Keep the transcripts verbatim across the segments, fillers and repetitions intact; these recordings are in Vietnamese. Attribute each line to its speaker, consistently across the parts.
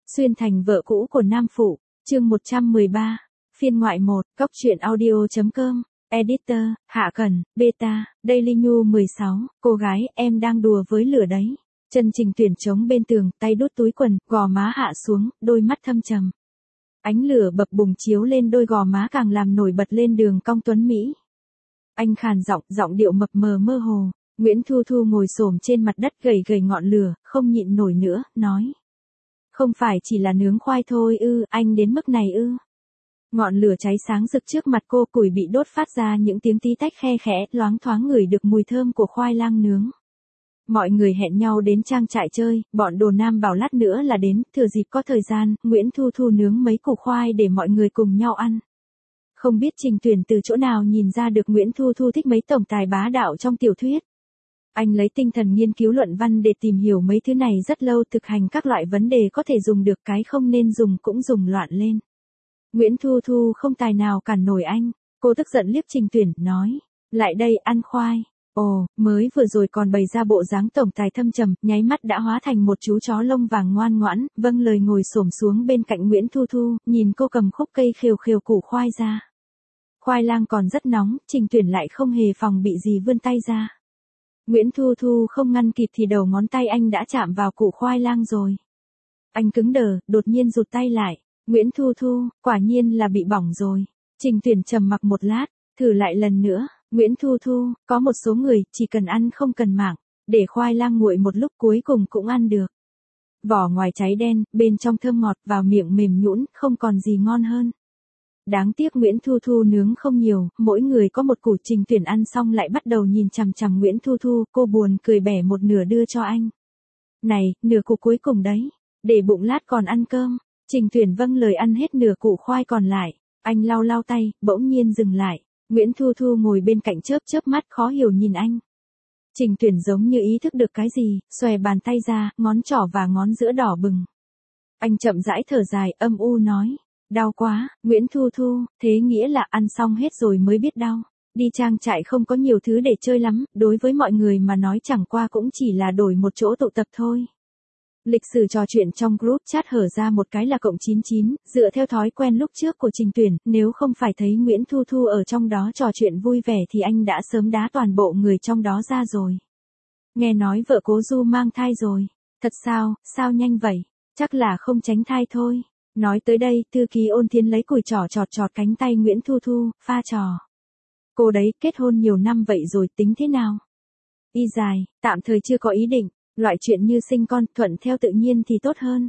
Speaker 1: Xuyên thành vợ cũ của nam phụ, chương một trăm mười ba, phiên ngoại một, góc truyện audio chấm com, editor, Hạ Cẩn, beta, Daily News mười sáu, cô gái, em đang đùa với lửa đấy. Chân Trình Tuyển chống bên tường, tay đút túi quần, gò má hạ xuống, đôi mắt thâm trầm. Ánh lửa bập bùng chiếu lên đôi gò má càng làm nổi bật lên đường cong tuấn mỹ. Anh khàn giọng, giọng điệu mập mờ mơ hồ. Nguyễn Thu Thu ngồi xổm trên mặt đất gầy gầy ngọn lửa, không nhịn nổi nữa, nói. Không phải chỉ là nướng khoai thôi ư, anh đến mức này ư. Ngọn lửa cháy sáng rực trước mặt cô, củi bị đốt phát ra những tiếng tí tách khe khẽ, loáng thoáng ngửi được mùi thơm của khoai lang nướng. Mọi người hẹn nhau đến trang trại chơi, bọn Đồ Nam bảo lát nữa là đến, thừa dịp có thời gian, Nguyễn Thu Thu nướng mấy củ khoai để mọi người cùng nhau ăn. Không biết Trình Tuyển từ chỗ nào nhìn ra được Nguyễn Thu Thu thích mấy tổng tài bá đạo trong tiểu thuyết. Anh lấy tinh thần nghiên cứu luận văn để tìm hiểu mấy thứ này rất lâu, thực hành các loại vấn đề có thể dùng được, cái không nên dùng cũng dùng loạn lên. Nguyễn Thu Thu không tài nào cản nổi anh, cô tức giận liếc Trình Tuyển, nói, lại đây ăn khoai. Ồ, mới vừa rồi còn bày ra bộ dáng tổng tài thâm trầm, nháy mắt đã hóa thành một chú chó lông vàng ngoan ngoãn, vâng lời ngồi xổm xuống bên cạnh Nguyễn Thu Thu, nhìn cô cầm khúc cây khều khều củ khoai ra. Khoai lang còn rất nóng, Trình Tuyển lại không hề phòng bị gì vươn tay ra. Nguyễn Thu Thu không ngăn kịp thì đầu ngón tay anh đã chạm vào củ khoai lang rồi. Anh cứng đờ, đột nhiên rụt tay lại. Nguyễn Thu Thu, quả nhiên là bị bỏng rồi. Trình Tuyển trầm mặc một lát, thử lại lần nữa. Nguyễn Thu Thu, có một số người chỉ cần ăn không cần mạng, để khoai lang nguội một lúc cuối cùng cũng ăn được. Vỏ ngoài cháy đen, bên trong thơm ngọt, vào miệng mềm nhũn, không còn gì ngon hơn. Đáng tiếc Nguyễn Thu Thu nướng không nhiều, mỗi người có một củ. Trình Tuyển ăn xong lại bắt đầu nhìn chằm chằm Nguyễn Thu Thu, cô buồn cười bẻ một nửa đưa cho anh. Này, nửa củ cuối cùng đấy, để bụng lát còn ăn cơm. Trình Tuyển vâng lời ăn hết nửa củ khoai còn lại, anh lau lau tay, bỗng nhiên dừng lại. Nguyễn Thu Thu ngồi bên cạnh chớp chớp mắt khó hiểu nhìn anh. Trình Tuyển giống như ý thức được cái gì, xòe bàn tay ra, ngón trỏ và ngón giữa đỏ bừng. Anh chậm rãi thở dài, âm u nói. Đau quá, Nguyễn Thu Thu, thế nghĩa là ăn xong hết rồi mới biết đau. Đi trang trại không có nhiều thứ để chơi lắm, đối với mọi người mà nói chẳng qua cũng chỉ là đổi một chỗ tụ tập thôi. Lịch sử trò chuyện trong group chat hở ra một cái là cộng chín chín, dựa theo thói quen lúc trước của Trình Tuyển, nếu không phải thấy Nguyễn Thu Thu ở trong đó trò chuyện vui vẻ thì anh đã sớm đá toàn bộ người trong đó ra rồi. Nghe nói vợ Cố Du mang thai rồi. Thật sao, sao nhanh vậy? Chắc là không tránh thai thôi. Nói tới đây, thư ký Ôn Thiến lấy củi trỏ chọt chọt cánh tay Nguyễn Thu Thu, pha trò. Cô đấy, kết hôn nhiều năm vậy rồi, tính thế nào? Y dài, tạm thời chưa có ý định. Loại chuyện như sinh con, thuận theo tự nhiên thì tốt hơn.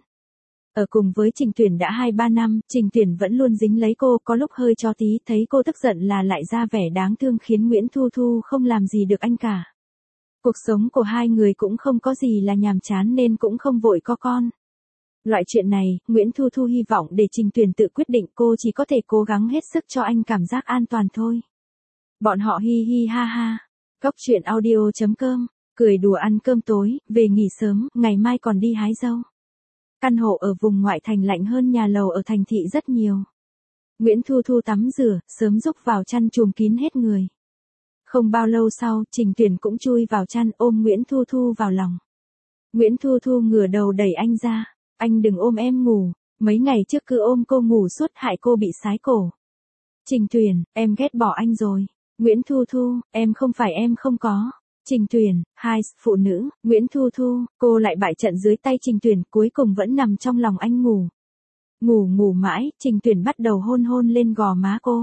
Speaker 1: Ở cùng với Trình Tuyển đã hai ba năm, Trình Tuyển vẫn luôn dính lấy cô, có lúc hơi cho tí, thấy cô tức giận là lại ra vẻ đáng thương khiến Nguyễn Thu Thu không làm gì được anh cả. Cuộc sống của hai người cũng không có gì là nhàm chán nên cũng không vội có con. Loại chuyện này, Nguyễn Thu Thu hy vọng để Trình Tuyển tự quyết định, cô chỉ có thể cố gắng hết sức cho anh cảm giác an toàn thôi. Bọn họ hi hi ha ha. Góc truyện audio chấm com, cười đùa ăn cơm tối, về nghỉ sớm, ngày mai còn đi hái dâu. Căn hộ ở vùng ngoại thành lạnh hơn nhà lầu ở thành thị rất nhiều. Nguyễn Thu Thu tắm rửa, sớm rúc vào chăn chùm kín hết người. Không bao lâu sau, Trình Tuyển cũng chui vào chăn ôm Nguyễn Thu Thu vào lòng. Nguyễn Thu Thu ngửa đầu đẩy anh ra. Anh đừng ôm em ngủ, mấy ngày trước cứ ôm cô ngủ suốt hại cô bị sái cổ. Trình Tuyển, em ghét bỏ anh rồi. Nguyễn Thu Thu, em không phải em không có. Trình Tuyển, hai, phụ nữ, Nguyễn Thu Thu, cô lại bại trận dưới tay Trình Tuyển, cuối cùng vẫn nằm trong lòng anh ngủ. Ngủ ngủ mãi, Trình Tuyển bắt đầu hôn hôn lên gò má cô.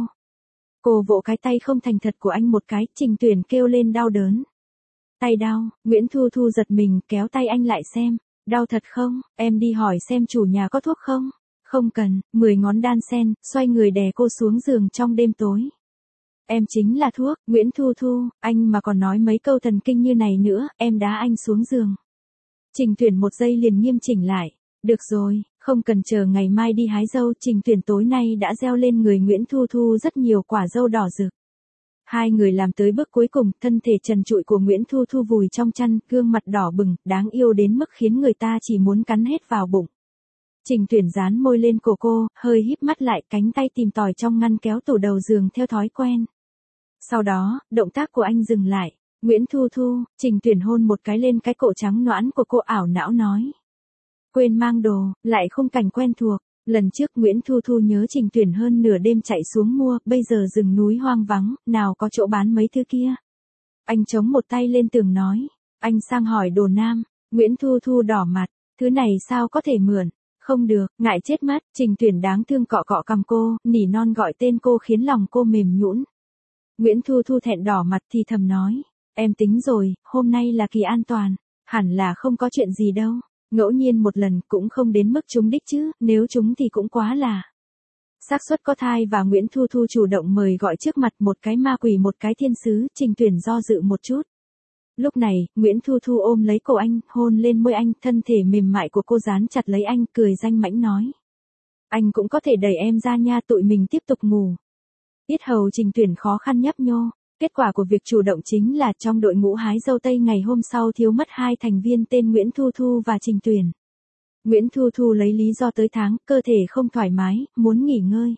Speaker 1: Cô vỗ cái tay không thành thật của anh một cái, Trình Tuyển kêu lên đau đớn. Tay đau, Nguyễn Thu Thu giật mình kéo tay anh lại xem. Đau thật không, em đi hỏi xem chủ nhà có thuốc không? Không cần, mười ngón đan sen, xoay người đè cô xuống giường trong đêm tối. Em chính là thuốc, Nguyễn Thu Thu, anh mà còn nói mấy câu thần kinh như này nữa, em đá anh xuống giường. Trình Tuyển một giây liền nghiêm chỉnh lại. Được rồi, không cần chờ ngày mai đi hái dâu, Trình Tuyển tối nay đã gieo lên người Nguyễn Thu Thu rất nhiều quả dâu đỏ rực. Hai người làm tới bước cuối cùng, thân thể trần trụi của Nguyễn Thu Thu vùi trong chăn, gương mặt đỏ bừng, đáng yêu đến mức khiến người ta chỉ muốn cắn hết vào bụng. Trình Tuyển dán môi lên cổ cô, hơi híp mắt lại, cánh tay tìm tòi trong ngăn kéo tủ đầu giường theo thói quen. Sau đó, động tác của anh dừng lại. Nguyễn Thu Thu, Trình Tuyển hôn một cái lên cái cổ trắng nõn của cô, ảo não nói. quên mang đồ, lại khung cảnh quen thuộc. Lần trước Nguyễn Thu Thu nhớ Trình Tuyển hơn nửa đêm chạy xuống mua, bây giờ rừng núi hoang vắng, nào có chỗ bán mấy thứ kia. Anh chống một tay lên tường nói, anh sang hỏi Đồ Nam. Nguyễn Thu Thu đỏ mặt, thứ này sao có thể mượn, không được, ngại chết mất. Trình Tuyển đáng thương cọ cọ cằm cô, nỉ non gọi tên cô khiến lòng cô mềm nhũn. Nguyễn Thu Thu thẹn đỏ mặt thì thầm nói, em tính rồi, hôm nay là kỳ an toàn, hẳn là không có chuyện gì đâu. Ngẫu nhiên một lần cũng không đến mức trúng đích chứ, nếu trúng thì cũng quá là. Xác suất có thai và Nguyễn Thu Thu chủ động mời gọi trước mặt một cái ma quỷ một cái thiên sứ. Trình Tuyển do dự một chút. Lúc này, Nguyễn Thu Thu ôm lấy cổ anh, hôn lên môi anh, thân thể mềm mại của cô dán chặt lấy anh, cười danh mãnh nói. Anh cũng có thể đẩy em ra nha, tụi mình tiếp tục ngủ. Yết hầu Trình Tuyển khó khăn nhấp nhô. Kết quả của việc chủ động chính là trong đội ngũ hái dâu tây ngày hôm sau thiếu mất hai thành viên tên Nguyễn Thu Thu và Trình Tuyển. Nguyễn Thu Thu lấy lý do tới tháng, cơ thể không thoải mái, muốn nghỉ ngơi.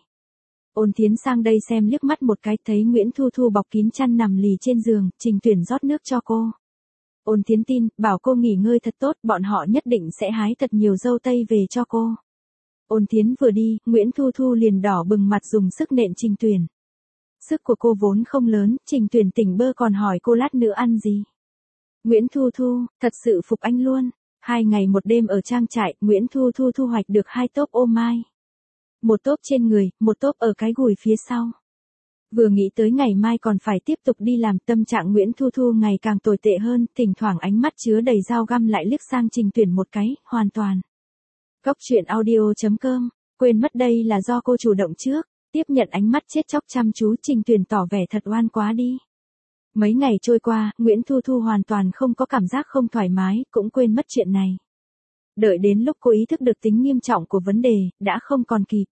Speaker 1: Ôn Thiến sang đây xem liếc mắt một cái, thấy Nguyễn Thu Thu bọc kín chăn nằm lì trên giường, Trình Tuyển rót nước cho cô. Ôn Thiến tin, bảo cô nghỉ ngơi thật tốt, bọn họ nhất định sẽ hái thật nhiều dâu tây về cho cô. Ôn Thiến vừa đi, Nguyễn Thu Thu liền đỏ bừng mặt dùng sức nện Trình Tuyển. Sức của cô vốn không lớn, Trình Tuyển tỉnh bơ còn hỏi cô lát nữa ăn gì. Nguyễn Thu Thu, thật sự phục anh luôn. Hai ngày một đêm ở trang trại, Nguyễn Thu Thu thu hoạch được hai tốp ô mai. Một tốp trên người, một tốp ở cái gùi phía sau. Vừa nghĩ tới ngày mai còn phải tiếp tục đi làm, tâm trạng Nguyễn Thu Thu ngày càng tồi tệ hơn, thỉnh thoảng ánh mắt chứa đầy dao găm lại liếc sang Trình Tuyển một cái, hoàn toàn. Góc truyện audio chấm com, quên mất đây là do cô chủ động trước. Tiếp nhận ánh mắt chết chóc chăm chú, Trình Tuyển tỏ vẻ thật oan quá đi. Mấy ngày trôi qua, Nguyễn Thu Thu hoàn toàn không có cảm giác không thoải mái, cũng quên mất chuyện này. Đợi đến lúc cô ý thức được tính nghiêm trọng của vấn đề, đã không còn kịp.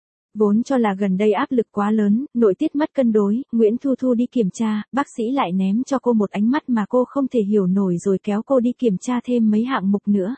Speaker 1: Vốn cho là gần đây áp lực quá lớn, nội tiết mất cân đối, Nguyễn Thu Thu đi kiểm tra, bác sĩ lại ném cho cô một ánh mắt mà cô không thể hiểu nổi rồi kéo cô đi kiểm tra thêm mấy hạng mục nữa.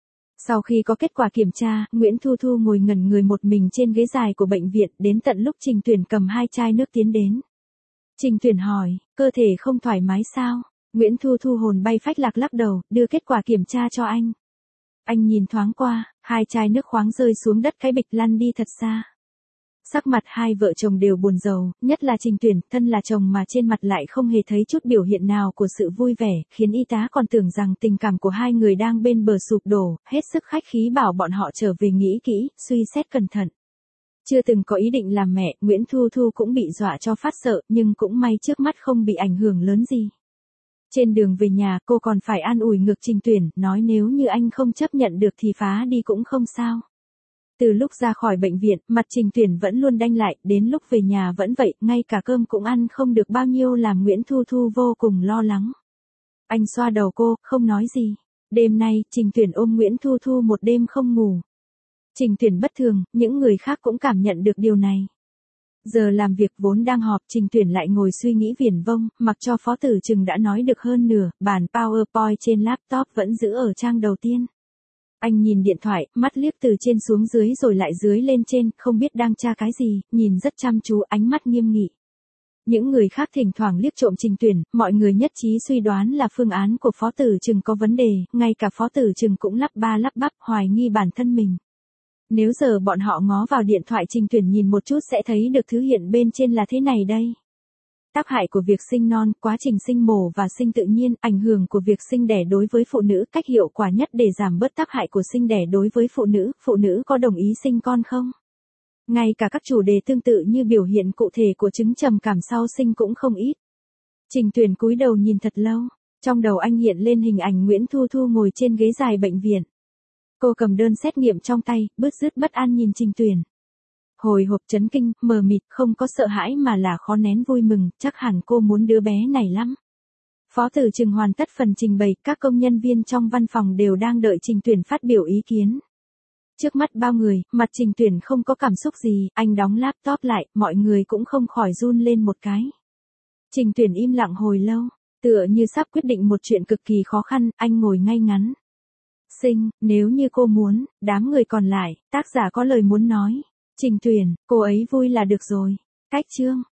Speaker 1: Sau khi có kết quả kiểm tra, Nguyễn Thu Thu ngồi ngẩn người một mình trên ghế dài của bệnh viện, đến tận lúc Trình Tuyển cầm hai chai nước tiến đến. Trình Tuyển hỏi, cơ thể không thoải mái sao? Nguyễn Thu Thu hồn bay phách lạc lắc đầu, đưa kết quả kiểm tra cho anh. Anh nhìn thoáng qua, hai chai nước khoáng rơi xuống đất, cái bịch lăn đi thật xa. Sắc mặt hai vợ chồng đều buồn rầu, nhất là Trình Tuyển, thân là chồng mà trên mặt lại không hề thấy chút biểu hiện nào của sự vui vẻ, khiến y tá còn tưởng rằng tình cảm của hai người đang bên bờ sụp đổ, hết sức khách khí bảo bọn họ trở về nghĩ kỹ, suy xét cẩn thận. Chưa từng có ý định làm mẹ, Nguyễn Thu Thu cũng bị dọa cho phát sợ, nhưng cũng may trước mắt không bị ảnh hưởng lớn gì. Trên đường về nhà, cô còn phải an ủi ngược Trình Tuyển, nói nếu như anh không chấp nhận được thì phá đi cũng không sao. Từ lúc ra khỏi bệnh viện, mặt Trình Tuyển vẫn luôn đanh lại, đến lúc về nhà vẫn vậy, ngay cả cơm cũng ăn không được bao nhiêu, làm Nguyễn Thu Thu vô cùng lo lắng. Anh xoa đầu cô, không nói gì. Đêm nay, Trình Tuyển ôm Nguyễn Thu Thu một đêm không ngủ. Trình Tuyển bất thường, những người khác cũng cảm nhận được điều này. Giờ làm việc vốn đang họp, Trình Tuyển lại ngồi suy nghĩ viển vông, mặc cho Phó Tử Trừng đã nói được hơn nửa, bản PowerPoint trên laptop vẫn giữ ở trang đầu tiên. Anh nhìn điện thoại, mắt liếc từ trên xuống dưới rồi lại dưới lên trên, không biết đang tra cái gì, nhìn rất chăm chú, ánh mắt nghiêm nghị. Những người khác thỉnh thoảng liếc trộm Trình Tuyển, mọi người nhất trí suy đoán là phương án của Phó Tử Trừng có vấn đề, ngay cả Phó Tử Trừng cũng lắp ba lắp bắp, hoài nghi bản thân mình. Nếu giờ bọn họ ngó vào điện thoại Trình Tuyển nhìn một chút sẽ thấy được thứ hiện bên trên là thế này đây. Tác hại của việc sinh non, quá trình sinh mổ và sinh tự nhiên, ảnh hưởng của việc sinh đẻ đối với phụ nữ, cách hiệu quả nhất để giảm bớt tác hại của sinh đẻ đối với phụ nữ, phụ nữ có đồng ý sinh con không? Ngay cả các chủ đề tương tự như biểu hiện cụ thể của chứng trầm cảm sau sinh cũng không ít. Trình Tuyển cúi đầu nhìn thật lâu, trong đầu anh hiện lên hình ảnh Nguyễn Thu Thu ngồi trên ghế dài bệnh viện. Cô cầm đơn xét nghiệm trong tay, bứt rứt bất an nhìn Trình Tuyển. Hồi hộp chấn kinh, mờ mịt, không có sợ hãi mà là khó nén vui mừng, chắc hẳn cô muốn đứa bé này lắm. Phó Tử Trừng hoàn tất phần trình bày, các công nhân viên trong văn phòng đều đang đợi Trình Tuyển phát biểu ý kiến. Trước mắt bao người, mặt Trình Tuyển không có cảm xúc gì, anh đóng laptop lại, mọi người cũng không khỏi run lên một cái. Trình Tuyển im lặng hồi lâu, tựa như sắp quyết định một chuyện cực kỳ khó khăn, anh ngồi ngay ngắn. Sinh, nếu như cô muốn, đám người còn lại, tác giả có lời muốn nói. Trình Tuyển, cô ấy vui là được rồi. Cách chương.